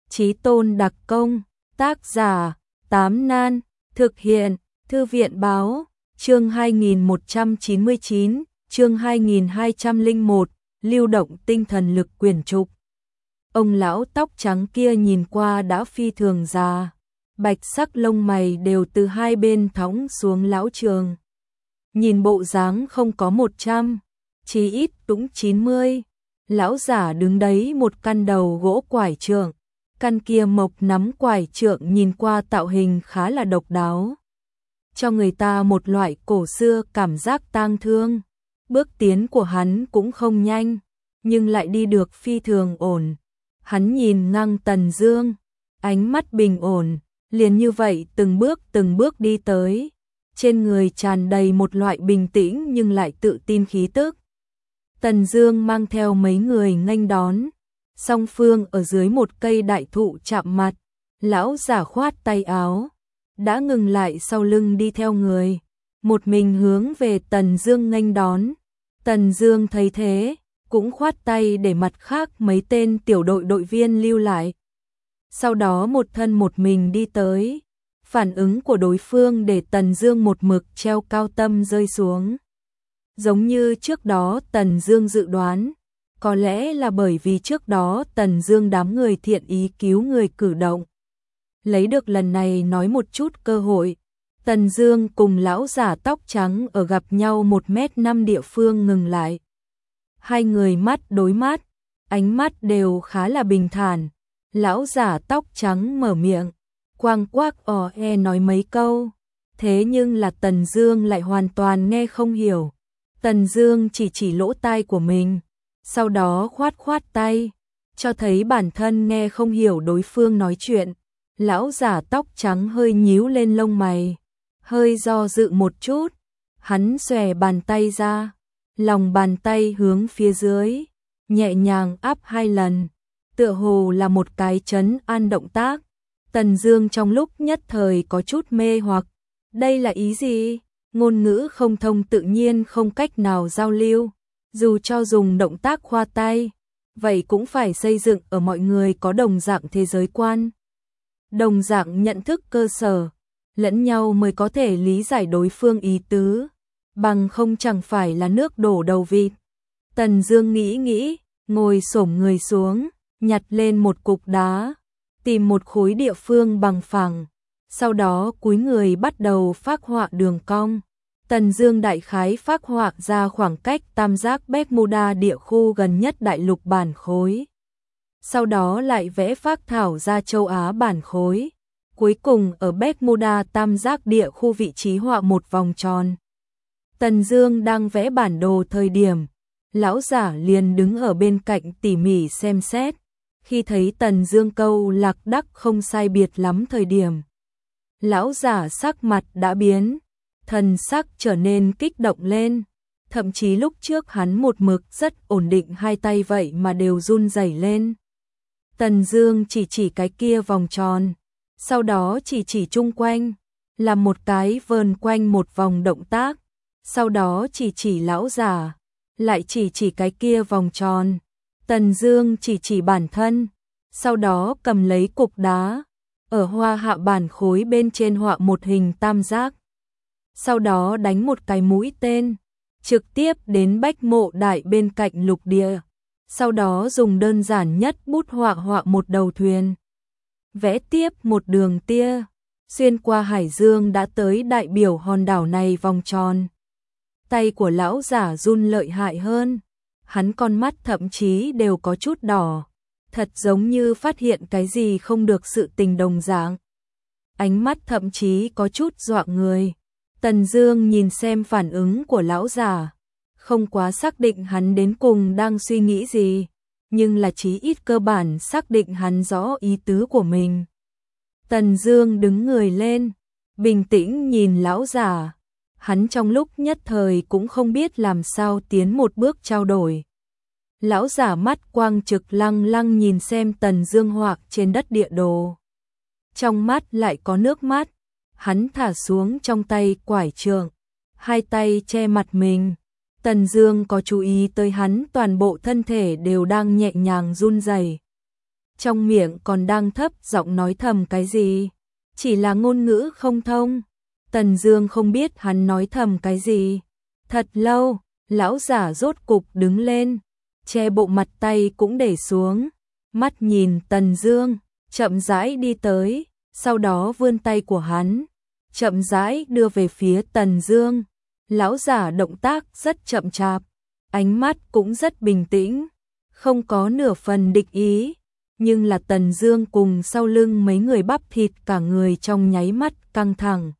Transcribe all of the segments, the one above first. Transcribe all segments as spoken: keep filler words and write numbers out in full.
Chí tôn đặc công, tác giả, Tám Nan, thực hiện, Thư viện báo, chương hai nghìn một trăm chín mươi chín, chương hai nghìn hai trăm lẻ một, lưu động tinh thần lực quyển trục. Ông lão tóc trắng kia nhìn qua đã phi thường già, bạch sắc lông mày đều từ hai bên thõng xuống lão trường. Nhìn bộ dáng không có một trăm, chí ít cũng chín mươi. Lão giả đứng đấy một căn đầu gỗ quải trượng, căn kia mộc nắm quải trượng nhìn qua tạo hình khá là độc đáo, cho người ta một loại cổ xưa cảm giác tang thương. Bước tiến của hắn cũng không nhanh, nhưng lại đi được phi thường ổn. Hắn nhìn ngang Tần Dương, ánh mắt bình ổn, liền như vậy từng bước từng bước đi tới, trên người tràn đầy một loại bình tĩnh nhưng lại tự tin khí tức. Tần Dương mang theo mấy người nghênh đón, song phương ở dưới một cây đại thụ chạm mặt, lão giả khoát tay áo, đã ngừng lại sau lưng đi theo người, một mình hướng về Tần Dương nghênh đón. Tần Dương thấy thế, cũng khoát tay để mặt khác mấy tên tiểu đội đội viên lưu lại. Sau đó một thân một mình đi tới, phản ứng của đối phương để Tần Dương một mực treo cao tâm rơi xuống. Giống như trước đó Tần Dương dự đoán, có lẽ là bởi vì trước đó Tần Dương đám người thiện ý cứu người cử động, lấy được lần này nói một chút cơ hội. Tần Dương cùng lão giả tóc trắng ở gặp nhau một mét năm địa phương ngừng lại. Hai người mắt đối mắt, ánh mắt đều khá là bình thản. Lão giả tóc trắng mở miệng, quang quác ò e nói mấy câu, thế nhưng là Tần Dương lại hoàn toàn nghe không hiểu. Tần Dương chỉ chỉ lỗ tai của mình, sau đó khoát khoát tay, cho thấy bản thân nghe không hiểu đối phương nói chuyện. Lão giả tóc trắng hơi nhíu lên lông mày, hơi do dự một chút, hắn xòe bàn tay ra, lòng bàn tay hướng phía dưới, nhẹ nhàng áp hai lần, tựa hồ là một cái trấn an động tác. Tần Dương trong lúc nhất thời có chút mê hoặc, đây là ý gì? Ngôn ngữ không thông tự nhiên không cách nào giao lưu, dù cho dùng động tác khoa tay, vậy cũng phải xây dựng ở mọi người có đồng dạng thế giới quan, đồng dạng nhận thức cơ sở, lẫn nhau mới có thể lý giải đối phương ý tứ, bằng không chẳng phải là nước đổ đầu vịt. Tần Dương nghĩ nghĩ, ngồi xổm người xuống, nhặt lên một cục đá, tìm một khối địa phương bằng phẳng, sau đó cúi người bắt đầu phác họa đường cong. Tần Dương đại khái phác họa ra khoảng cách tam giác Bermuda địa khu gần nhất đại lục bản khối. Sau đó lại vẽ phác thảo ra châu Á bản khối. Cuối cùng ở Bermuda tam giác địa khu vị trí họa một vòng tròn. Tần Dương đang vẽ bản đồ thời điểm, lão giả liền đứng ở bên cạnh tỉ mỉ xem xét. Khi thấy Tần Dương câu lạc đắc không sai biệt lắm thời điểm, lão giả sắc mặt đã biến, thần sắc trở nên kích động lên, thậm chí lúc trước hắn một mực rất ổn định hai tay vậy mà đều run rẩy lên. Tần Dương chỉ chỉ cái kia vòng tròn, sau đó chỉ chỉ chung quanh, làm một cái vờn quanh một vòng động tác, sau đó chỉ chỉ lão giả, lại chỉ chỉ cái kia vòng tròn. Tần Dương chỉ chỉ bản thân, sau đó cầm lấy cục đá, ở hoa hạ bản khối bên trên họa một hình tam giác. Sau đó đánh một cái mũi tên, trực tiếp đến bách mộ đại bên cạnh lục địa. Sau đó dùng đơn giản nhất bút họa họa một đầu thuyền. Vẽ tiếp một đường tia, xuyên qua hải dương đã tới đại biểu hòn đảo này vòng tròn. Tay của lão giả run lợi hại hơn, hắn con mắt thậm chí đều có chút đỏ, thật giống như phát hiện cái gì không được sự tình đồng dạng. Ánh mắt thậm chí có chút dọa người. Tần Dương nhìn xem phản ứng của lão già, không quá xác định hắn đến cùng đang suy nghĩ gì, nhưng là chí ít cơ bản xác định hắn rõ ý tứ của mình. Tần Dương đứng người lên, bình tĩnh nhìn lão già, hắn trong lúc nhất thời cũng không biết làm sao tiến một bước trao đổi. Lão giả mắt quang trực lăng lăng nhìn xem Tần Dương họa trên đất địa đồ, trong mắt lại có nước mắt. Hắn thả xuống trong tay quải trượng, hai tay che mặt mình. Tần Dương có chú ý tới hắn toàn bộ thân thể đều đang nhẹ nhàng run rẩy. trong miệng còn đang thấp giọng nói thầm cái gì, chỉ là ngôn ngữ không thông. Tần Dương không biết hắn nói thầm cái gì. Thật lâu, lão giả rốt cục đứng lên, che bộ mặt tay cũng để xuống, mắt nhìn Tần Dương, chậm rãi đi tới, sau đó vươn tay của hắn, chậm rãi đưa về phía Tần Dương. Lão giả động tác rất chậm chạp, ánh mắt cũng rất bình tĩnh, không có nửa phần địch ý, nhưng là Tần Dương cùng sau lưng mấy người bắp thịt cả người trong nháy mắt căng thẳng.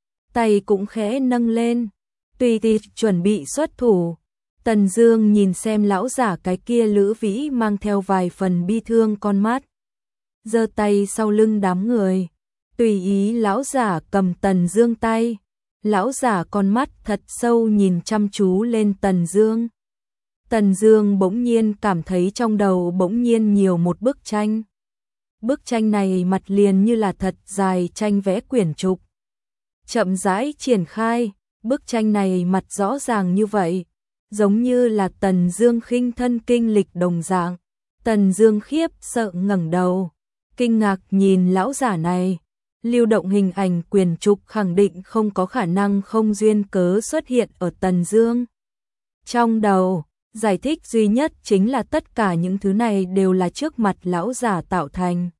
Tay cũng khẽ nâng lên, tùy tiện chuẩn bị xuất thủ. Tần Dương nhìn xem lão giả cái kia lữ vĩ mang theo vài phần bi thương con mắt, giơ tay sau lưng đám người, tùy ý lão giả cầm Tần Dương tay. Lão giả con mắt thật sâu nhìn chăm chú lên Tần Dương. Tần Dương bỗng nhiên cảm thấy trong đầu bỗng nhiên nhiều một bức tranh. Bức tranh này mặt liền như là thật dài tranh vẽ quyển trục. Chậm rãi triển khai, bức tranh này mặt rõ ràng như vậy, giống như là Tần Dương khinh thân kinh lịch đồng dạng. Tần Dương khiếp sợ ngẩng đầu, kinh ngạc nhìn lão giả này. Lưu động hình ảnh quyền trục khẳng định không có khả năng không duyên cớ xuất hiện ở Tần Dương trong đầu. Giải thích duy nhất chính là tất cả những thứ này đều là trước mặt lão giả tạo thành.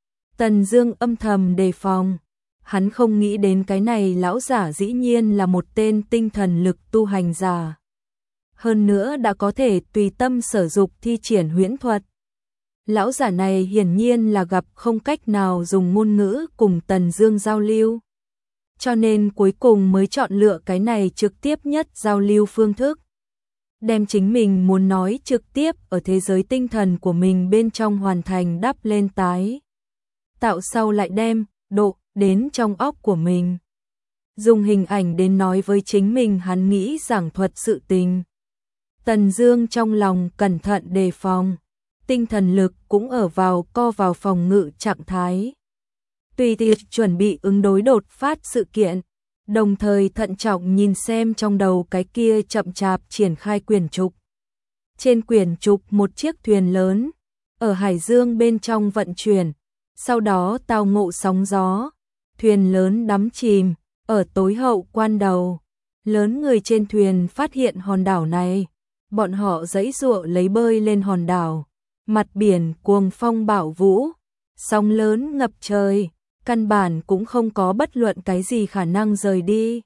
Tần Dương âm thầm đề phòng, hắn không nghĩ đến cái này lão giả dĩ nhiên là một tên tinh thần lực tu hành giả. Hơn nữa đã có thể tùy tâm sở dục thi triển huyễn thuật. Lão giả này hiển nhiên là gặp không cách nào dùng ngôn ngữ cùng Tần Dương giao lưu, cho nên cuối cùng mới chọn lựa cái này trực tiếp nhất giao lưu phương thức, đem chính mình muốn nói trực tiếp ở thế giới tinh thần của mình bên trong hoàn thành đắp lên tái tạo, sau lại đem độ đến trong óc của mình, dùng hình ảnh đến nói với chính mình hắn nghĩ giảng thuật sự tình. Tần Dương trong lòng cẩn thận đề phòng, tinh thần lực cũng ở vào co vào phòng ngự trạng thái, tùy tiện chuẩn bị ứng đối đột phát sự kiện, đồng thời thận trọng nhìn xem trong đầu cái kia chậm chạp triển khai quyển trục. Trên quyển trục một chiếc thuyền lớn ở hải dương bên trong vận chuyển, sau đó tao ngộ sóng gió, thuyền lớn đắm chìm. Ở tối hậu quan đầu, lớn người trên thuyền phát hiện hòn đảo này, bọn họ giãy giụa lấy bơi lên hòn đảo. Mặt biển cuồng phong bão vũ, sóng lớn ngập trời, căn bản cũng không có bất luận cái gì khả năng rời đi.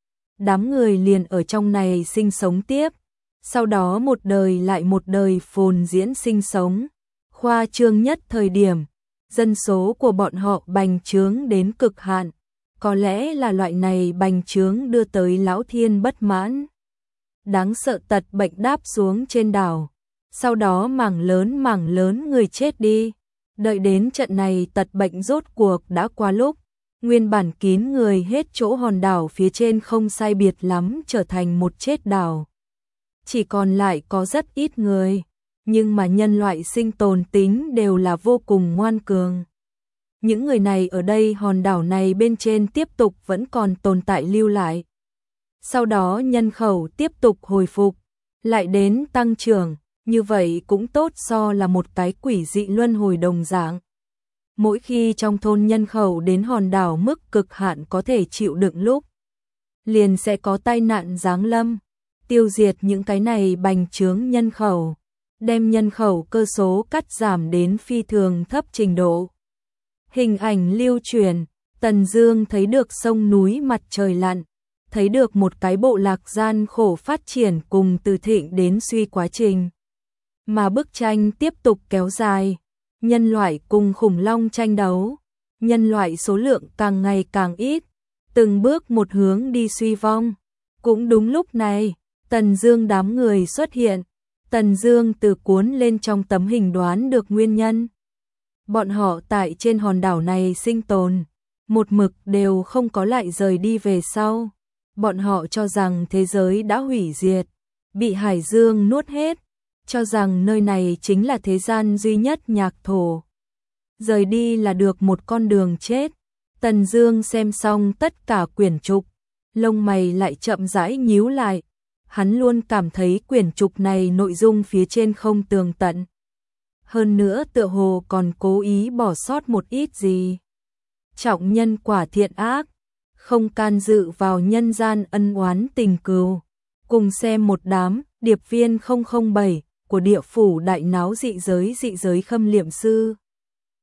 Đám người liền ở trong này sinh sống tiếp, sau đó một đời lại một đời phồn diễn sinh sống. Khoa trương nhất thời điểm, dân số của bọn họ bành trướng đến cực hạn, có lẽ là loại này bành trướng đưa tới lão thiên bất mãn. Đáng sợ tật bệnh đáp xuống trên đảo. Sau đó mảng lớn mảng lớn người chết đi. Đợi đến trận này tật bệnh rốt cuộc đã qua lúc, nguyên bản kín người hết chỗ hòn đảo phía trên không sai biệt lắm trở thành một chết đảo. Chỉ còn lại có rất ít người, nhưng mà nhân loại sinh tồn tính đều là vô cùng ngoan cường. Những người này ở đây hòn đảo này bên trên tiếp tục vẫn còn tồn tại lưu lại. Sau đó nhân khẩu tiếp tục hồi phục, lại đến tăng trưởng. Như vậy cũng tốt, so là một cái quỷ dị luân hồi đồng dạng. Mỗi khi trong thôn nhân khẩu đến hòn đảo mức cực hạn có thể chịu đựng lúc, liền sẽ có tai nạn giáng lâm, tiêu diệt những cái này bành trướng nhân khẩu, đem nhân khẩu cơ số cắt giảm đến phi thường thấp trình độ. Hình ảnh lưu truyền, Tần Dương thấy được sông núi mặt trời lặn, thấy được một cái bộ lạc gian khổ phát triển cùng từ thịnh đến suy quá trình. Mà bức tranh tiếp tục kéo dài, nhân loại cùng khủng long tranh đấu, nhân loại số lượng càng ngày càng ít, từng bước một hướng đi suy vong. Cũng đúng lúc này, Tần Dương đám người xuất hiện, Tần Dương từ cuốn lên trong tấm hình đoán được nguyên nhân. Bọn họ tại trên hòn đảo này sinh tồn, một mực đều không có lại rời đi về sau. Bọn họ cho rằng thế giới đã hủy diệt, bị hải dương nuốt hết, cho rằng nơi này chính là thế gian duy nhất nhạc thổ. Rời đi là được một con đường chết. Tần Dương xem xong tất cả quyển trục, lông mày lại chậm rãi nhíu lại. Hắn luôn cảm thấy quyển trục này nội dung phía trên không tường tận. hơn nữa tựa hồ còn cố ý bỏ sót một ít gì. Trọng nhân quả thiện ác, không can dự vào nhân gian ân oán tình cừu. Cùng xem một đám điệp viên không không bảy của địa phủ đại náo dị giới dị giới khâm liệm sư.